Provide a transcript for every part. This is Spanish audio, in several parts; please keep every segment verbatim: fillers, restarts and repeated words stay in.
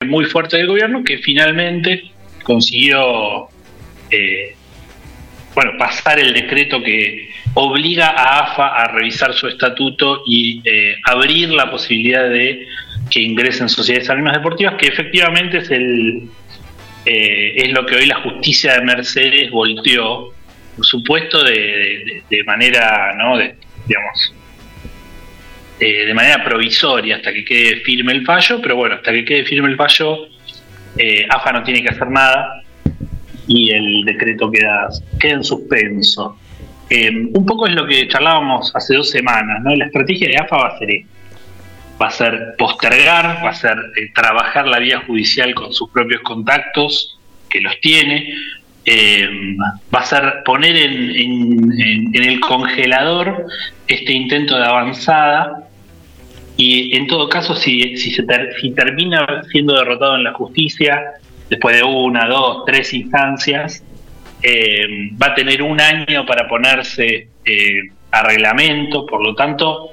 muy fuerte del gobierno que finalmente consiguió eh, bueno, pasar el decreto que obliga a AFA a revisar su estatuto y eh, abrir la posibilidad de que ingresen sociedades anónimas deportivas, que efectivamente es el eh, es lo que hoy la justicia de Mercedes volteó, por supuesto de, de, de manera, ¿no? de, digamos, eh, de manera provisoria hasta que quede firme el fallo, pero bueno, hasta que quede firme el fallo, eh, AFA no tiene que hacer nada y el decreto queda, queda en suspenso. Eh, un poco es lo que charlábamos hace dos semanas, ¿no? La estrategia de AFA va a ser esta. Va a ser postergar, va a ser eh, trabajar la vía judicial con sus propios contactos, que los tiene, eh, va a ser poner en, en, en, en el congelador este intento de avanzada, y en todo caso, si, si, se ter, si termina siendo derrotado en la justicia, después de una, dos, tres instancias, eh, va a tener un año para ponerse eh, a reglamento, por lo tanto,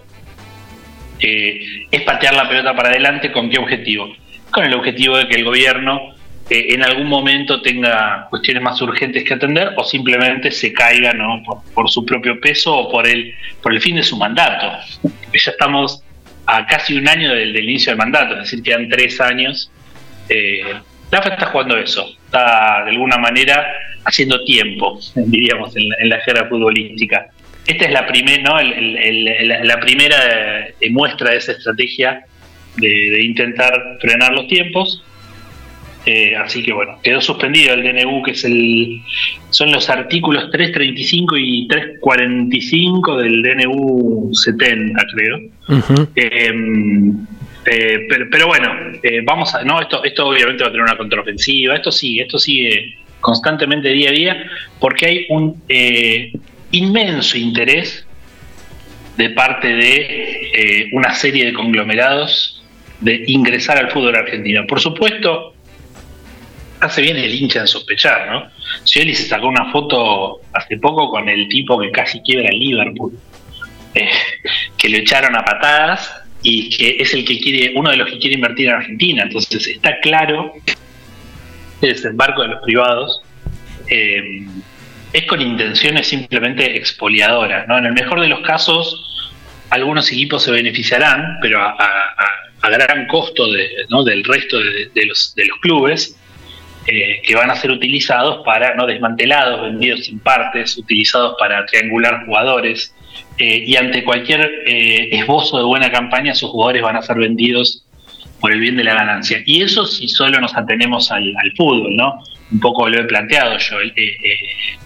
Eh, es patear la pelota para adelante. ¿Con qué objetivo? Con el objetivo de que el gobierno eh, en algún momento tenga cuestiones más urgentes que atender o simplemente se caiga, ¿no? por, por su propio peso o por el, por el fin de su mandato. Ya estamos a casi un año del, del inicio del mandato, es decir, quedan tres años. Eh, la AFA está jugando eso, está de alguna manera haciendo tiempo, diríamos, en la, en la jerga futbolística. Esta es la, primer, ¿no? el, el, el, la primera muestra de esa estrategia de, de intentar frenar los tiempos. Eh, así que bueno, quedó suspendido el D N U, que es el son los artículos trescientos treinta y cinco y trescientos cuarenta y cinco del D N U setenta, creo. Uh-huh. Eh, eh, pero, pero bueno, eh, vamos a, no, esto, esto obviamente va a tener una contraofensiva. Esto sigue, esto sigue constantemente día a día, porque hay un eh, inmenso interés de parte de eh, una serie de conglomerados de ingresar al fútbol argentino. Por supuesto, hace bien el hincha en sospechar, ¿no? Scioli se sacó una foto hace poco con el tipo que casi quiebra el Liverpool, eh, que lo echaron a patadas y que es el que quiere, uno de los que quiere invertir en Argentina. Entonces está claro el desembarco de los privados eh, es con intenciones simplemente expoliadoras, ¿no? En el mejor de los casos, algunos equipos se beneficiarán, pero a, a, a gran costo de, ¿no? del resto de, de, los, de los clubes, eh, que van a ser utilizados para, no desmantelados, vendidos en partes, utilizados para triangular jugadores, eh, y ante cualquier eh, esbozo de buena campaña, esos jugadores van a ser vendidos por el bien de la ganancia. Y eso si solo nos atenemos al, al fútbol, ¿no? Un poco lo he planteado yo. Eh, eh,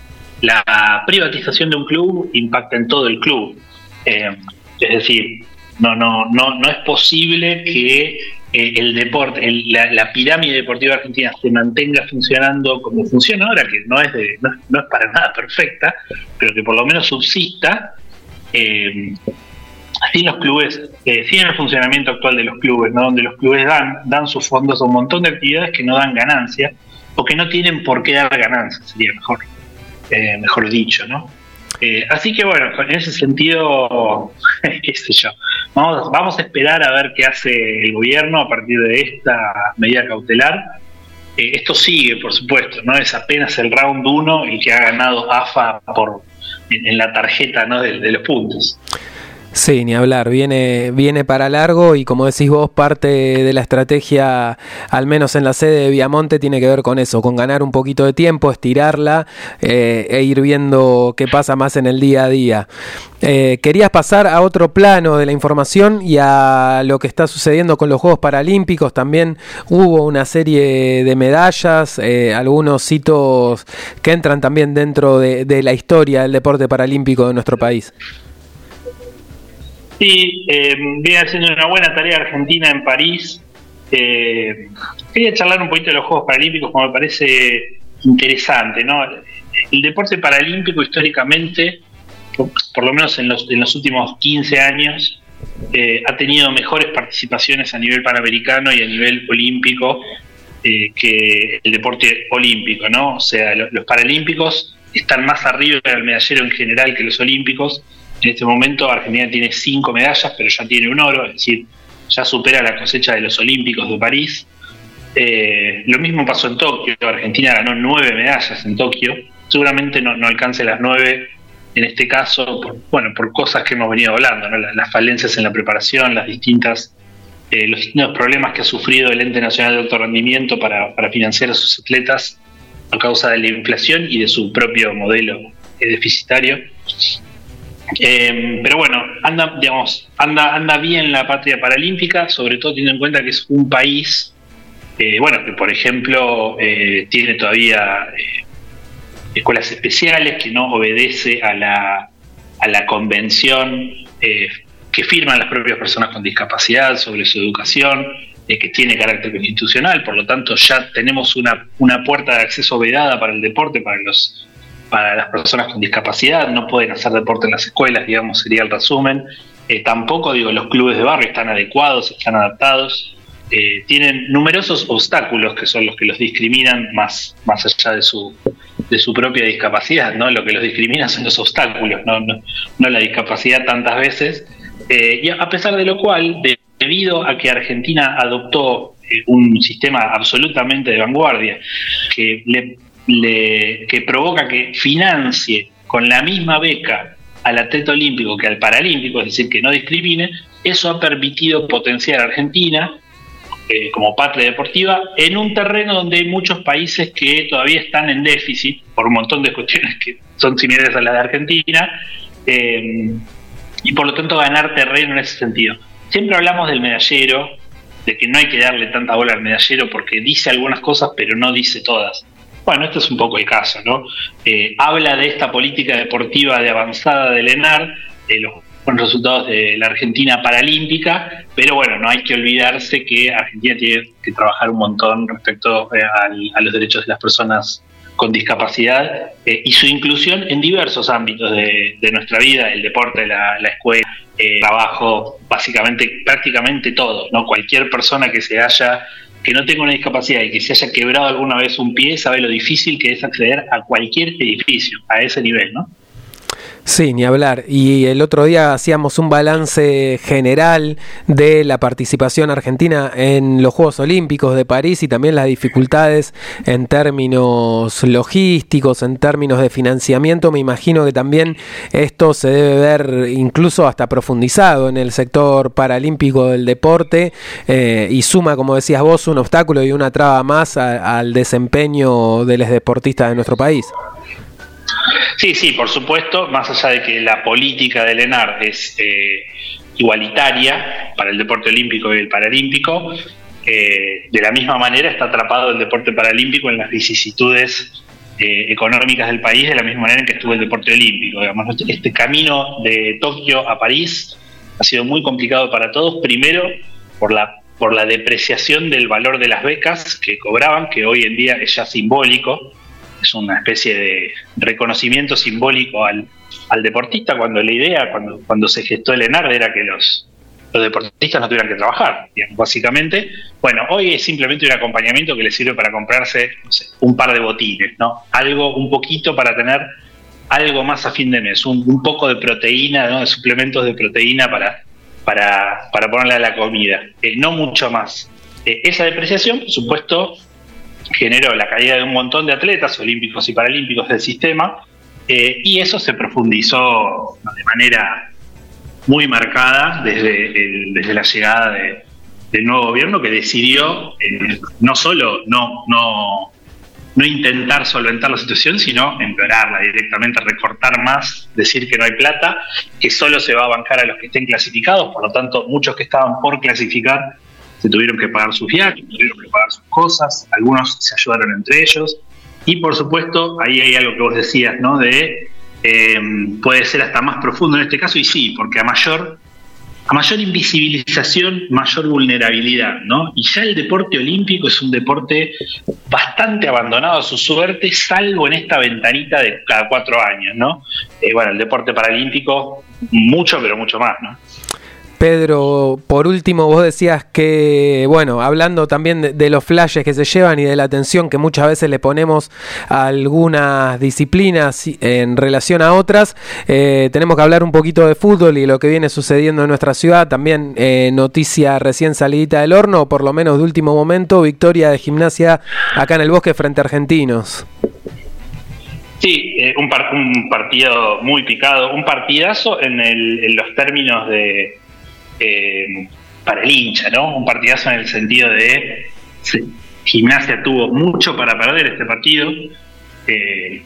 la privatización de un club impacta en todo el club. Eh, es decir, no, no, no, no es posible que eh, el deporte, el, la, la pirámide deportiva argentina se mantenga funcionando como funciona ahora, que no es, de, no, no es para nada perfecta, pero que por lo menos subsista. Eh, sin los clubes, eh, sin el funcionamiento actual de los clubes, ¿no? Donde los clubes dan, dan sus fondos a un montón de actividades que no dan ganancia o que no tienen por qué dar ganancias, sería mejor, eh, mejor dicho, ¿no? Eh, así que bueno, en ese sentido, qué sé yo, vamos, vamos a esperar a ver qué hace el gobierno a partir de esta medida cautelar. Eh, esto sigue, por supuesto, no es apenas el round uno el que ha ganado AFA por en, en la tarjeta, ¿no? de, de los puntos. Sí, ni hablar, viene, viene para largo y como decís vos, parte de la estrategia, al menos en la sede de Viamonte, tiene que ver con eso, con ganar un poquito de tiempo, estirarla eh, e ir viendo qué pasa más en el día a día. Eh, querías pasar a otro plano de la información y a lo que está sucediendo con los Juegos Paralímpicos. También hubo una serie de medallas, eh, algunos hitos que entran también dentro de, de la historia del deporte paralímpico de nuestro país. Sí, eh, viene haciendo una buena tarea Argentina en París. Eh, quería charlar un poquito de los Juegos Paralímpicos, como me parece interesante, ¿no? El deporte paralímpico históricamente, por, por lo menos en los, en los últimos quince años, eh, ha tenido mejores participaciones a nivel panamericano y a nivel olímpico eh, que el deporte olímpico, ¿no? O sea, lo, los paralímpicos están más arriba del medallero en general que los olímpicos. En este momento Argentina tiene cinco medallas, pero ya tiene un oro, es decir, ya supera la cosecha de los Olímpicos de París. Eh, lo mismo pasó en Tokio. Argentina ganó nueve medallas en Tokio. Seguramente no, no alcance las nueve en este caso, por, bueno, por cosas que hemos venido hablando, ¿no? Las, las falencias en la preparación, las distintas, eh, los distintos problemas que ha sufrido el Ente Nacional de Alto Rendimiento para, para financiar a sus atletas a causa de la inflación y de su propio modelo eh, deficitario. Eh, pero bueno, anda, digamos, anda, anda bien la patria paralímpica, sobre todo teniendo en cuenta que es un país, eh, bueno, que por ejemplo eh, tiene todavía eh, escuelas especiales, que no obedece a la, a la convención eh, que firman las propias personas con discapacidad sobre su educación, eh, que tiene carácter constitucional. Por lo tanto ya tenemos una, una puerta de acceso vedada para el deporte, para los para las personas con discapacidad. No pueden hacer deporte en las escuelas, digamos, sería el resumen. Eh, tampoco, digo, los clubes de barrio están adecuados, están adaptados. Eh, tienen numerosos obstáculos que son los que los discriminan más, más allá de su, de su propia discapacidad, ¿no? Lo que los discrimina son los obstáculos, no, no, no la discapacidad tantas veces. Eh, y a pesar de lo cual, de, debido a que Argentina adoptó eh, un sistema absolutamente de vanguardia que le Le, que provoca que financie con la misma beca al atleta olímpico que al paralímpico, es decir, que no discrimine, eso ha permitido potenciar a Argentina eh, como patria deportiva en un terreno donde hay muchos países que todavía están en déficit por un montón de cuestiones que son similares a las de Argentina, eh, y por lo tanto ganar terreno en ese sentido. Siempre hablamos del medallero, de que no hay que darle tanta bola al medallero porque dice algunas cosas pero no dice todas. Bueno, este es un poco el caso, ¿no? Eh, habla de esta política deportiva de avanzada del ENAR, de los buenos resultados de la Argentina paralímpica, pero bueno, no hay que olvidarse que Argentina tiene que trabajar un montón respecto eh, al, a los derechos de las personas con discapacidad eh, y su inclusión en diversos ámbitos de, de nuestra vida, el deporte, la, la escuela, eh, trabajo, básicamente, prácticamente todo, ¿no? Cualquier persona que se haya que no tenga una discapacidad y que se haya quebrado alguna vez un pie, sabe lo difícil que es acceder a cualquier edificio, a ese nivel, ¿no? Sí, ni hablar. Y el otro día hacíamos un balance general de la participación argentina en los Juegos Olímpicos de París y también las dificultades en términos logísticos, en términos de financiamiento. Me imagino que también esto se debe ver incluso hasta profundizado en el sector paralímpico del deporte eh, y suma, como decías vos, un obstáculo y una traba más a, al desempeño de los deportistas de nuestro país. Sí, sí, por supuesto, más allá de que la política del ENAR es eh, igualitaria para el deporte olímpico y el paralímpico, eh, de la misma manera está atrapado el deporte paralímpico en las vicisitudes eh, económicas del país, de la misma manera en que estuvo el deporte olímpico. Digamos, este camino de Tokio a París ha sido muy complicado para todos, primero por la, por la depreciación del valor de las becas que cobraban, que hoy en día es ya simbólico. Es una especie de reconocimiento simbólico al, al deportista, cuando la idea, cuando, cuando se gestó el ENAR, era que los, los deportistas no tuvieran que trabajar, digamos, básicamente. Bueno, hoy es simplemente un acompañamiento que les sirve para comprarse, no sé, un par de botines, ¿no? Algo, un poquito para tener algo más a fin de mes, un, un poco de proteína, ¿no? De suplementos de proteína para, para, para ponerle a la comida, eh, no mucho más. Eh, esa depreciación, por supuesto, generó la caída de un montón de atletas olímpicos y paralímpicos del sistema, eh, y eso se profundizó de manera muy marcada desde, el, desde la llegada de, del nuevo gobierno, que decidió eh, no solo no, no, no intentar solventar la situación, sino empeorarla directamente, recortar más, decir que no hay plata, que solo se va a bancar a los que estén clasificados. Por lo tanto, muchos que estaban por clasificar se tuvieron que pagar sus viajes, tuvieron que pagar sus cosas, algunos se ayudaron entre ellos, y por supuesto, ahí hay algo que vos decías, ¿no? De eh, puede ser hasta más profundo en este caso, y sí, porque a mayor, a mayor invisibilización, mayor vulnerabilidad, ¿no? Y ya el deporte olímpico es un deporte bastante abandonado a su suerte, salvo en esta ventanita de cada cuatro años, ¿no? Eh, bueno, el deporte paralímpico, mucho, pero mucho más, ¿no? Pedro, por último, vos decías que, bueno, hablando también de, de los flashes que se llevan y de la atención que muchas veces le ponemos a algunas disciplinas en relación a otras, eh, tenemos que hablar un poquito de fútbol y lo que viene sucediendo en nuestra ciudad. También eh, noticia recién salidita del horno, o por lo menos de último momento, victoria de Gimnasia acá en el Bosque frente a Argentinos. Sí, eh, un, par- un partido muy picado, un partidazo en, el, en los términos de eh, para el hincha, ¿no? Un partidazo en el sentido de sí, Gimnasia tuvo mucho para perder este partido eh,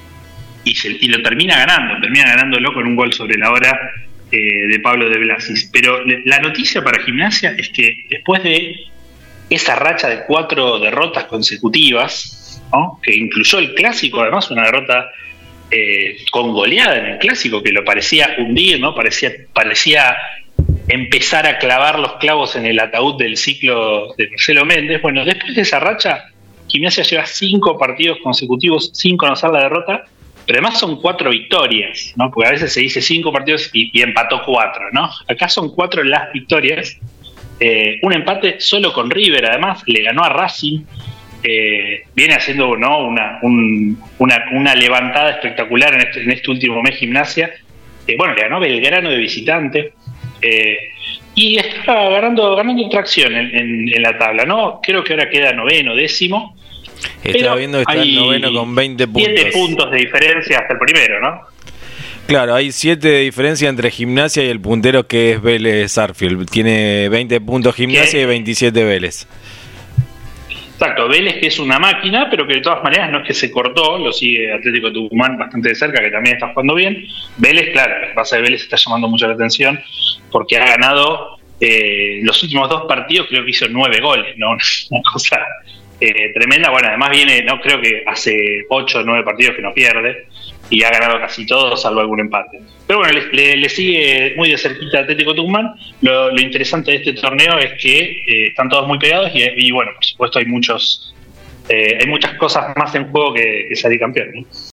y, se, y lo termina ganando, termina ganándolo con un gol sobre la hora eh, de Pablo de Blasis. Pero le, la noticia para Gimnasia es que después de esa racha de cuatro derrotas consecutivas, ¿no? Que incluyó el clásico, además una derrota eh, con goleada en el clásico que lo parecía hundir, ¿no? Parecía, parecía empezar a clavar los clavos en el ataúd del ciclo de Marcelo Méndez. Bueno, después de esa racha, Gimnasia lleva cinco partidos consecutivos sin conocer la derrota, pero además son cuatro victorias, ¿no? Porque a veces se dice cinco partidos y, y empató cuatro, ¿no? Acá son cuatro las victorias, eh, un empate solo con River, además le ganó a Racing. Eh, viene haciendo, ¿no? una, un, una, una levantada espectacular en este, en este último mes Gimnasia. Eh, bueno, le ganó Belgrano de visitante eh, y está ganando, ganando tracción en, en, en la tabla, ¿no? Creo que ahora queda noveno, décimo. Estaba viendo que está en noveno con veinte puntos. siete puntos de diferencia hasta el primero, ¿no? Claro, hay siete de diferencia entre Gimnasia y el puntero, que es Vélez Sarsfield. Tiene veinte puntos Gimnasia ¿Qué? y veintisiete Vélez. Exacto, Vélez, que es una máquina, pero que de todas maneras no es que se cortó, lo sigue Atlético Tucumán bastante de cerca, que también está jugando bien. Vélez, claro, lo que pasa es que Vélez está llamando mucho la atención porque ha ganado eh, los últimos dos partidos, creo que hizo nueve goles, ¿no? Una cosa eh, tremenda. Bueno, además viene, no creo que hace ocho o nueve partidos que no pierde y ha ganado casi todos, salvo algún empate. Pero bueno, le, le, le sigue muy de cerquita Atlético Tucumán. Lo, lo interesante de este torneo es que eh, están todos muy pegados y, y bueno, por supuesto hay muchos eh, hay muchas cosas más en juego que, que salir campeón, ¿no?